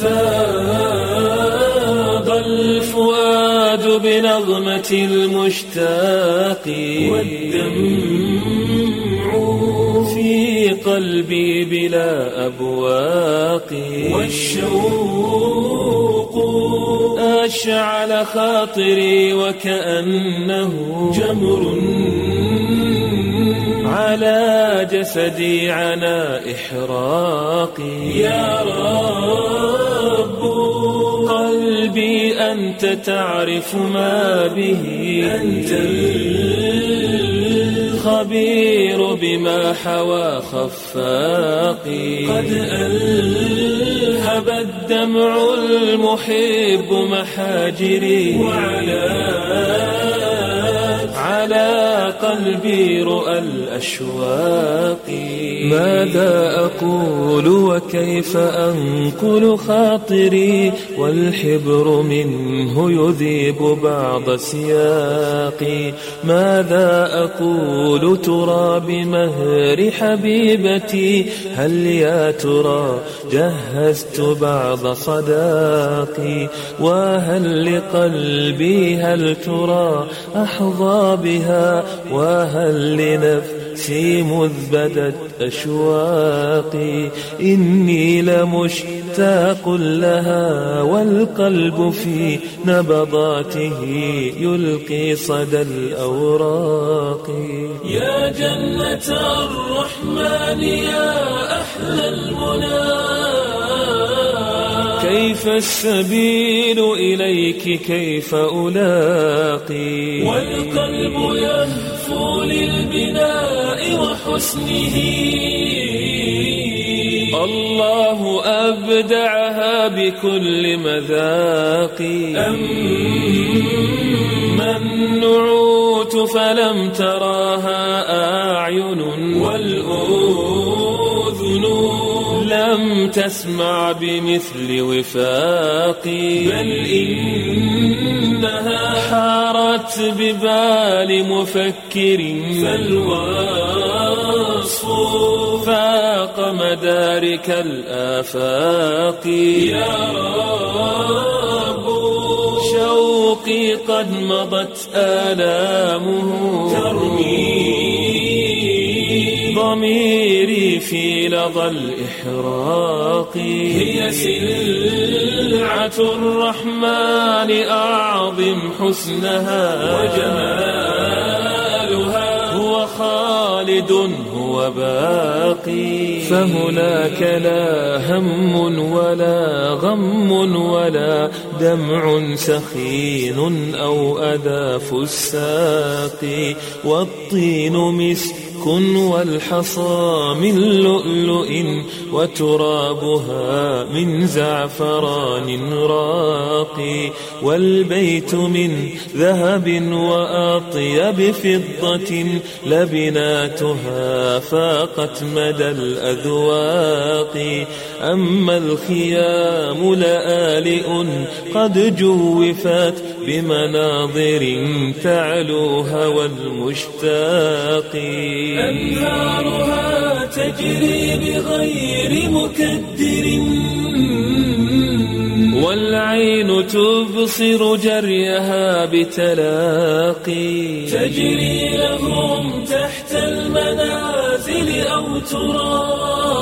فاض الفؤاد بنغمة المشتاق والدمع في قلبي بلا أبواق والشوق أشعل خاطري وكأنه جمر على جسدي عنا إحراقي يا رب قلبي أنت تعرف ما به أنت الخبير بما حوى خفاقي قد ألهب الدمع المحب محاجري على قلبي رؤى الأشواق ماذا أقول وكيف أنقل خاطري والحبر منه يذيب بعض سياقي ماذا أقول ترى بمهر حبيبتي هل يا ترى جهزت بعض صداقي وهل لقلبي هل ترى أحظى بها وهل لنفسي مذ بدت أشواقي إني لمشتاق لها والقلب في نبضاته يلقي صدى الأوراق يا جنة الرحمن يا أحلى المنى كيف السبيل إليك كيف ألاقي والقلب يهفو للبناء وحسنه الله أبدعها بكل مذاق أما النعوت فلم تراها أعين والأذن لم تسمع بمثل وفاقي بل إنها حارت ببال مفكر فالوصف فاق مدارك الآفاق يا رب شوقي قد مضت آلامه ترمي ضميري في لظى الإحراق هي سلعة الرحمن أعظم حسنها وجمالها هو خالد هو باقي فهناك لا هم ولا غم ولا دمع سخين أو أذى فساق والطين مسك والحصى من لؤلؤ وترابها من زعفران راقي والبيت من ذهب وأطيب فضة لبناتها فاقت مدى الأذواق أما الخيام لآلئ قد جوفت بمناظر تعلوها والمشتاق أنهارها تجري بغير مكدر والعين تبصر جريها بتلاقي تجري لهم تحت المنازل أو ترى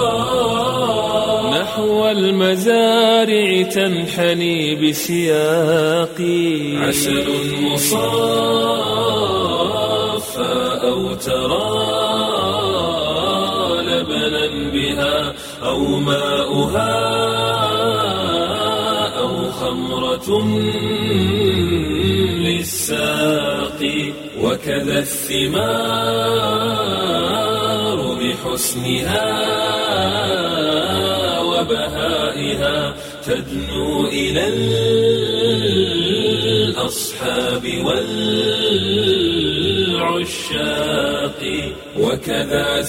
نحو المزارع تنحني بسياقي عسل مصافى أو ترى لبنا بها أو ماؤها أو خمرة للساقي وكذا الثمار بحسنها وبهائها تدنو إلى الأصحاب والعشاق وكذا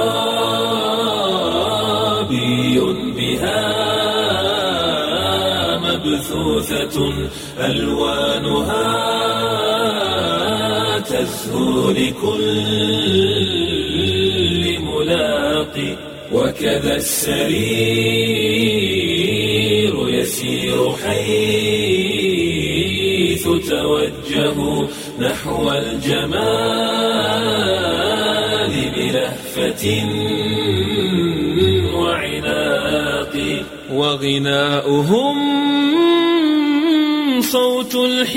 زرابي بها مبثوثة ألوانها تزهو لكل ملاق وكذا السرير يسير حيث توجهوا نحو الجمال بلهفة وعناق. وغناؤهم صوت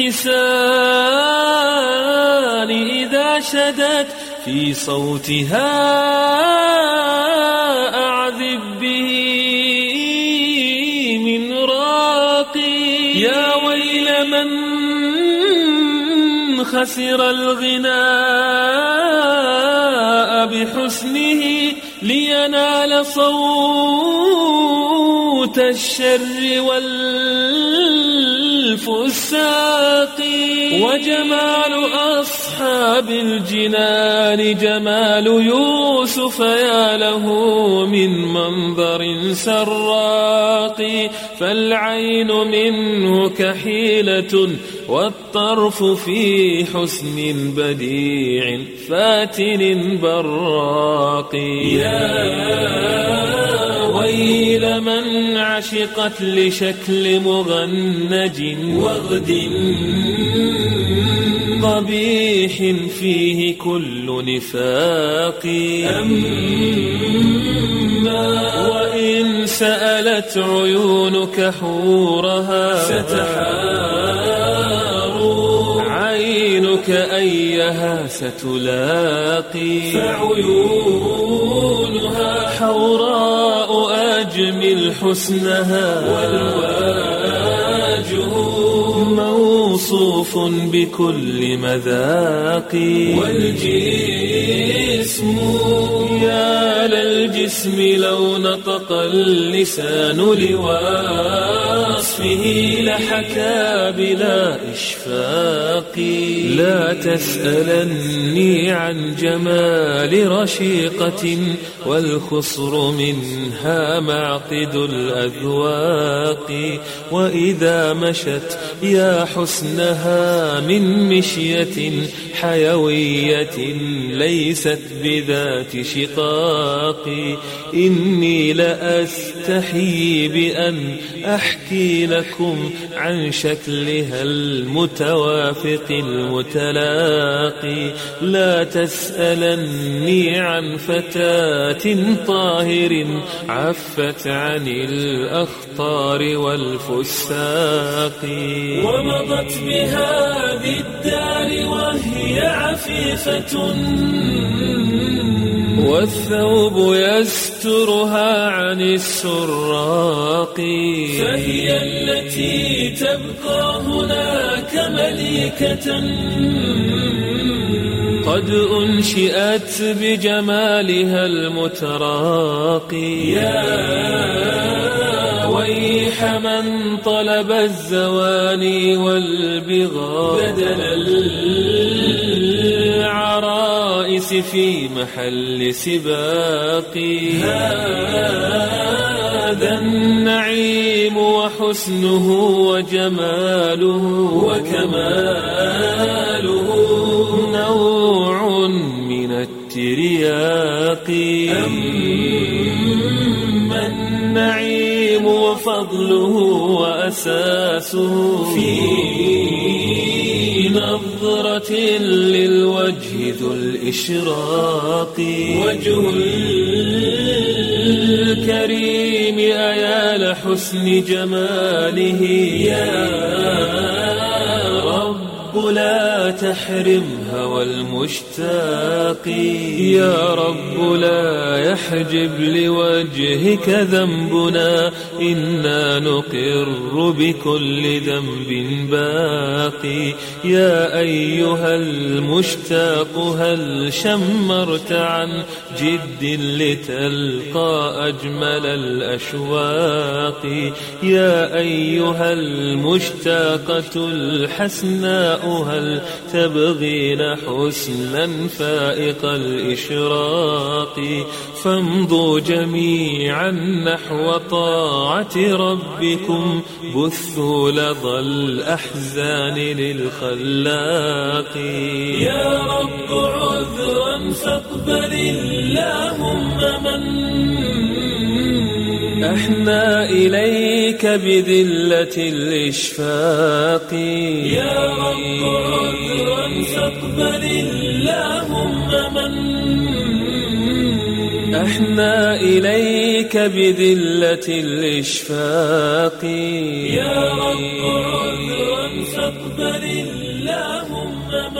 الحسان إذا شدت في صوتها أعذب به من راقي. يا ويل من خسر الغناء بحسنه لينال صوت الشر والفساق. وجمال أصحاب الجنان جمال يوسف يا له من منظر سراق. فالعين منه كحيلة والطرف في حسن بديع فاتن براق. يا ويل من عشقت لشكل مغنج وغد قبيح فيه كل نفاق. وإن سألت عيونك حورها ستحار عينك أيها ستلاقي. فعيونها حوراء أجمل حسنها والوجه موصوف بكل مذاق. والجسم يا للجسم لو نطق اللسان لوصفه لحكى بلا إشفاق. لا تسألني عن جمال رشيقة والخصر منها معقد الأذواق. وإذا مشت يا حسنها من مشية حيوية ليست بذات شقاق. إني لأستحي بأن أحكي لكم عن شكلها المتوافق المتلاقي. لا تسألني عن فتاة طاهر عفت عن الأخطار والفساق. ومضت بهذه الدار وهي عفيفة والثوب يسترها عن السراق. فهي التي تبقى هناك مليكة قد أنشئت بجمالها المتراقي. يا ويح من طلب الزواني والبغاء بدل العرائس في محل سباق. هذا النعيم وحسنه وجماله وكماله نوع من الترياق. أما النعيم وفضله وأساسه في نظرة للوجه ذو الإشراق. وجه الكريم أيا لحسن جماله. يا رب لا تحرم هوى المشتاق. يا رب لا يحجب لوجهك ذنبنا إنا نقر بكل ذنب باقي. يا أيها المشتاق هل شمرت عن جد لتلقى أجمل الأشواق. يا أيها المشتاقة الحسناء هل تبغين حسنا فائق الإشراق. فامضوا جميعا نحو طاعة ربكم بثوا لظى الأحزان للخلاق. يا رب عذرا فاقبل اللهم من أحنا إليك بذلة الإشفاق يا رب عذرا فاقبل اللهم من أحنا إليك بذلة الإشفاق يا رب عذرا فاقبل اللهم